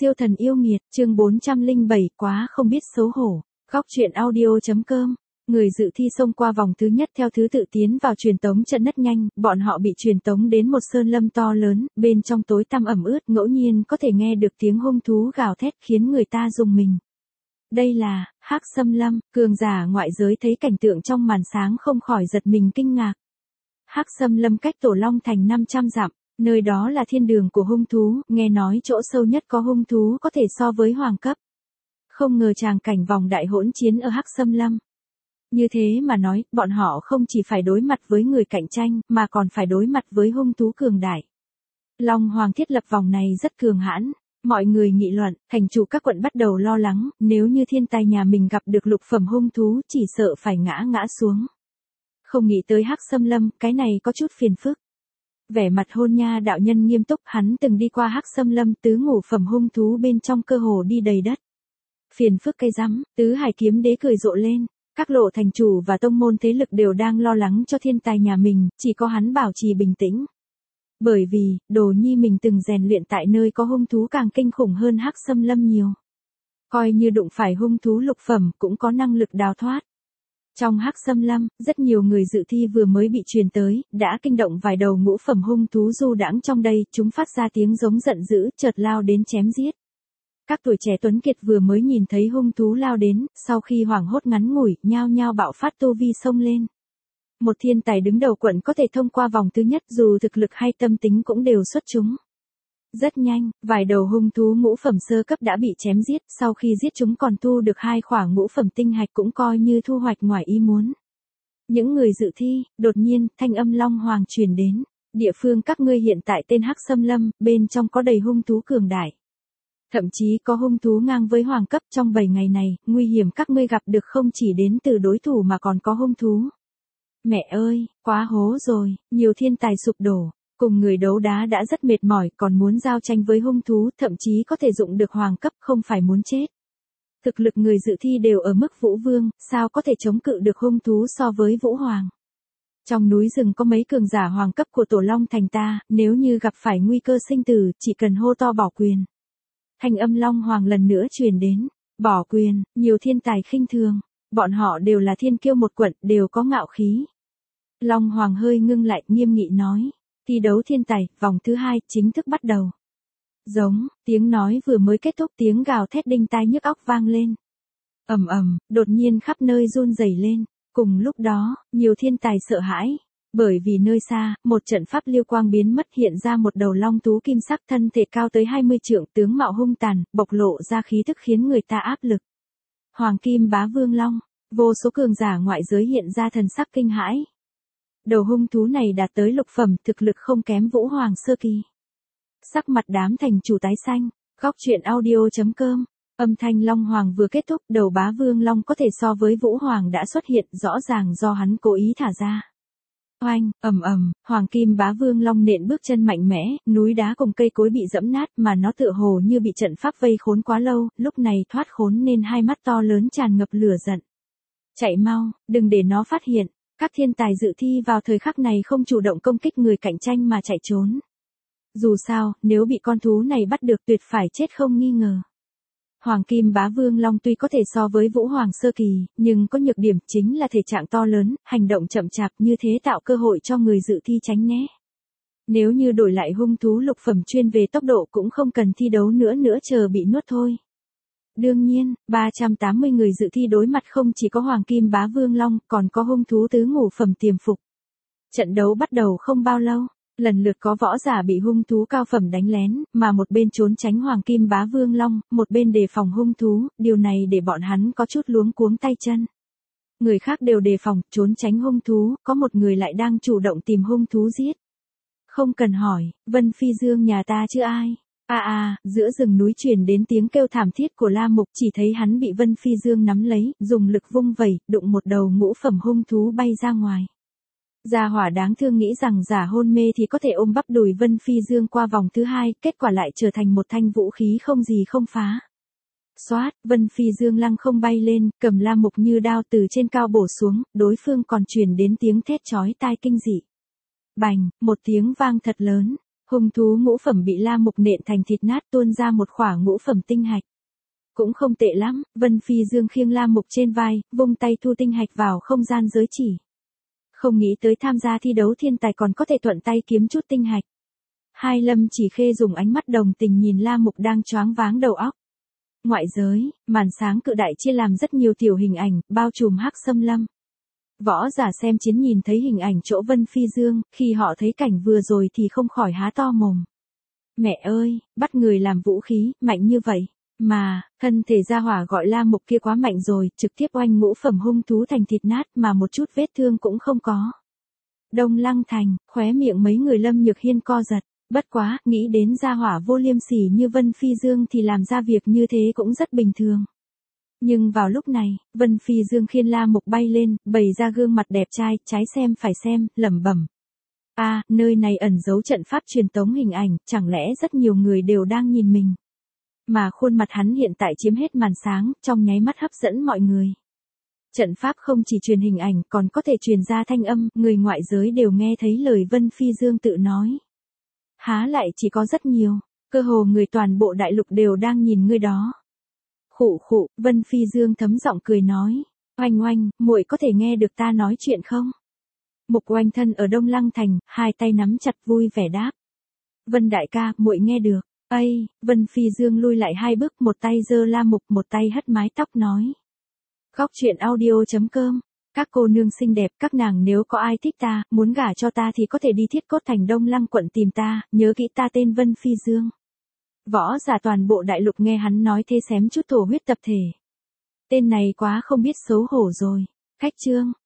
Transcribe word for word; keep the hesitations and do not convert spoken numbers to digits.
Siêu thần yêu nghiệt, chương bốn trăm lẻ bảy, quá không biết xấu hổ. Góc truyện audio.com. Người dự thi xông qua vòng thứ nhất theo thứ tự tiến vào truyền tống trận rất nhanh, bọn họ bị truyền tống đến một sơn lâm to lớn, bên trong tối tăm ẩm ướt, ngẫu nhiên có thể nghe được tiếng hung thú gào thét khiến người ta rùng mình. Đây là Hắc Sâm Lâm, cường giả ngoại giới thấy cảnh tượng trong màn sáng không khỏi giật mình kinh ngạc. Hắc Sâm Lâm cách Tổ Long Thành năm trăm dặm. Nơi đó là thiên đường của hung thú, nghe nói chỗ sâu nhất có hung thú có thể so với hoàng cấp. Không ngờ tràng cảnh vòng đại hỗn chiến ở Hắc Sâm Lâm. Như thế mà nói, bọn họ không chỉ phải đối mặt với người cạnh tranh, mà còn phải đối mặt với hung thú cường đại. Long Hoàng thiết lập vòng này rất cường hãn. Mọi người nghị luận, thành chủ các quận bắt đầu lo lắng, nếu như thiên tài nhà mình gặp được lục phẩm hung thú chỉ sợ phải ngã ngã xuống. Không nghĩ tới Hắc Sâm Lâm, cái này có chút phiền phức. Vẻ mặt Hôn Nha đạo nhân nghiêm túc, hắn từng đi qua Hắc Sâm Lâm, tứ ngũ phẩm hung thú bên trong cơ hồ đi đầy đất. Phiền phức cây rắm, Tứ Hải Kiếm Đế cười rộ lên, các lộ thành chủ và tông môn thế lực đều đang lo lắng cho thiên tài nhà mình, chỉ có hắn bảo trì bình tĩnh. Bởi vì, đồ nhi mình từng rèn luyện tại nơi có hung thú càng kinh khủng hơn Hắc Sâm Lâm nhiều. Coi như đụng phải hung thú lục phẩm cũng có năng lực đào thoát. Trong Hắc Sâm Lâm, rất nhiều người dự thi vừa mới bị truyền tới, đã kinh động vài đầu ngũ phẩm hung thú du đãng trong đây, chúng phát ra tiếng giống giận dữ, chợt lao đến chém giết. Các tuổi trẻ tuấn kiệt vừa mới nhìn thấy hung thú lao đến, sau khi hoảng hốt ngắn ngủi, nhao nhao bạo phát tu vi xông lên. Một thiên tài đứng đầu quận có thể thông qua vòng thứ nhất, dù thực lực hay tâm tính cũng đều xuất chúng. Rất nhanh, vài đầu hung thú ngũ phẩm sơ cấp đã bị chém giết, sau khi giết chúng còn thu được hai khỏa ngũ phẩm tinh hạch cũng coi như thu hoạch ngoài ý muốn. Những người dự thi, đột nhiên, thanh âm Long Hoàng truyền đến, địa phương các ngươi hiện tại tên Hắc Sâm Lâm, bên trong có đầy hung thú cường đại. Thậm chí có hung thú ngang với hoàng cấp, trong bảy ngày này, nguy hiểm các ngươi gặp được không chỉ đến từ đối thủ mà còn có hung thú. Mẹ ơi, quá hố rồi, nhiều thiên tài sụp đổ. Cùng người đấu đá đã rất mệt mỏi, còn muốn giao tranh với hung thú, thậm chí có thể dụng được hoàng cấp, không phải muốn chết. Thực lực người dự thi đều ở mức vũ vương, sao có thể chống cự được hung thú so với vũ hoàng. Trong núi rừng có mấy cường giả hoàng cấp của Tổ Long Thành ta, nếu như gặp phải nguy cơ sinh tử, chỉ cần hô to bỏ quyền. Thanh âm Long Hoàng lần nữa truyền đến, bỏ quyền, nhiều thiên tài khinh thường, bọn họ đều là thiên kiêu một quận, đều có ngạo khí. Long Hoàng hơi ngưng lại, nghiêm nghị nói. Thi đấu thiên tài, vòng thứ hai, chính thức bắt đầu. Giống, tiếng nói vừa mới kết thúc, tiếng gào thét đinh tai nhức óc vang lên. Ầm ầm, đột nhiên khắp nơi run rẩy lên. Cùng lúc đó, nhiều thiên tài sợ hãi. Bởi vì nơi xa, một trận pháp liêu quang biến mất, hiện ra một đầu long thú kim sắc, thân thể cao tới hai mươi trượng, tướng mạo hung tàn, bộc lộ ra khí tức khiến người ta áp lực. Hoàng Kim Bá Vương Long, vô số cường giả ngoại giới hiện ra thần sắc kinh hãi. Đầu hung thú này đạt tới lục phẩm, thực lực không kém vũ hoàng sơ kỳ. Sắc mặt đám thành chủ tái xanh, góc truyện audio.com. Âm thanh Long Hoàng vừa kết thúc, đầu Bá Vương Long có thể so với vũ hoàng đã xuất hiện, rõ ràng do hắn cố ý thả ra. Oanh, ầm ầm, Hoàng Kim Bá Vương Long nện bước chân mạnh mẽ, núi đá cùng cây cối bị dẫm nát, mà nó tựa hồ như bị trận pháp vây khốn quá lâu, lúc này thoát khốn nên hai mắt to lớn tràn ngập lửa giận. Chạy mau, đừng để nó phát hiện. Các thiên tài dự thi vào thời khắc này không chủ động công kích người cạnh tranh mà chạy trốn. Dù sao, nếu bị con thú này bắt được tuyệt phải chết không nghi ngờ. Hoàng Kim Bá Vương Long tuy có thể so với Vũ Hoàng sơ kỳ, nhưng có nhược điểm chính là thể trạng to lớn, hành động chậm chạp, như thế tạo cơ hội cho người dự thi tránh né. Nếu như đổi lại hung thú lục phẩm chuyên về tốc độ cũng không cần thi đấu nữa nữa chờ bị nuốt thôi. Đương nhiên, ba trăm tám mươi người dự thi đối mặt không chỉ có Hoàng Kim Bá Vương Long, còn có hung thú tứ ngũ phẩm tiềm phục. Trận đấu bắt đầu không bao lâu, lần lượt có võ giả bị hung thú cao phẩm đánh lén, mà một bên trốn tránh Hoàng Kim Bá Vương Long, một bên đề phòng hung thú, điều này để bọn hắn có chút luống cuống tay chân. Người khác đều đề phòng, trốn tránh hung thú, có một người lại đang chủ động tìm hung thú giết. Không cần hỏi, Vân Phi Dương nhà ta chứ ai. À à, giữa rừng núi truyền đến tiếng kêu thảm thiết của La Mục, chỉ thấy hắn bị Vân Phi Dương nắm lấy, dùng lực vung vẩy, đụng một đầu ngũ phẩm hung thú bay ra ngoài. Gia hỏa đáng thương nghĩ rằng giả hôn mê thì có thể ôm bắp đùi Vân Phi Dương qua vòng thứ hai, kết quả lại trở thành một thanh vũ khí không gì không phá. Xoát, Vân Phi Dương lăng không bay lên, cầm La Mục như đao từ trên cao bổ xuống, đối phương còn truyền đến tiếng thét chói tai kinh dị. Bành, một tiếng vang thật lớn. Hung thú ngũ phẩm bị La Mục nện thành thịt nát tuôn ra một khỏa ngũ phẩm tinh hạch. Cũng không tệ lắm, Vân Phi Dương khiêng La Mục trên vai, vung tay thu tinh hạch vào không gian giới chỉ. Không nghĩ tới tham gia thi đấu thiên tài còn có thể thuận tay kiếm chút tinh hạch. Hai Lâm Chỉ Khê dùng ánh mắt đồng tình nhìn La Mục đang choáng váng đầu óc. Ngoại giới, màn sáng cự đại chia làm rất nhiều tiểu hình ảnh, bao trùm Hắc Xâm Lâm. Võ giả xem chiến nhìn thấy hình ảnh chỗ Vân Phi Dương, khi họ thấy cảnh vừa rồi thì không khỏi há to mồm. Mẹ ơi, bắt người làm vũ khí, mạnh như vậy. Mà, thân thể gia hỏa gọi La Mục kia quá mạnh rồi, trực tiếp oanh ngũ phẩm hung thú thành thịt nát mà một chút vết thương cũng không có. Đông Lăng Thành, khóe miệng mấy người Lâm Nhược Hiên co giật. Bất quá, nghĩ đến gia hỏa vô liêm sỉ như Vân Phi Dương thì làm ra việc như thế cũng rất bình thường. Nhưng vào lúc này, Vân Phi Dương khiêng La Mục bay lên, bày ra gương mặt đẹp trai, trái xem phải xem, lẩm bẩm. A, à, nơi này ẩn giấu trận pháp truyền tống hình ảnh, chẳng lẽ rất nhiều người đều đang nhìn mình. Mà khuôn mặt hắn hiện tại chiếm hết màn sáng, trong nháy mắt hấp dẫn mọi người. Trận pháp không chỉ truyền hình ảnh còn có thể truyền ra thanh âm, người ngoại giới đều nghe thấy lời Vân Phi Dương tự nói. Há lại chỉ có rất nhiều, cơ hồ người toàn bộ đại lục đều đang nhìn ngươi đó. Khụ khụ, Vân Phi Dương thấm giọng cười nói, oanh oanh, muội có thể nghe được ta nói chuyện không? Mục Oanh thân ở Đông Lăng Thành, hai tay nắm chặt vui vẻ đáp. Vân đại ca, muội nghe được. Ây, Vân Phi Dương lui lại hai bước, một tay giơ La Mục, một tay hất mái tóc nói. Góc truyện audio chấm com. Các cô nương xinh đẹp, các nàng nếu có ai thích ta, muốn gả cho ta thì có thể đi Thiết Cốt Thành Đông Lăng quận tìm ta, nhớ kỹ ta tên Vân Phi Dương. Võ giả toàn bộ đại lục nghe hắn nói thế xém chút thổ huyết tập thể. Tên này quá không biết xấu hổ rồi. Khách chương.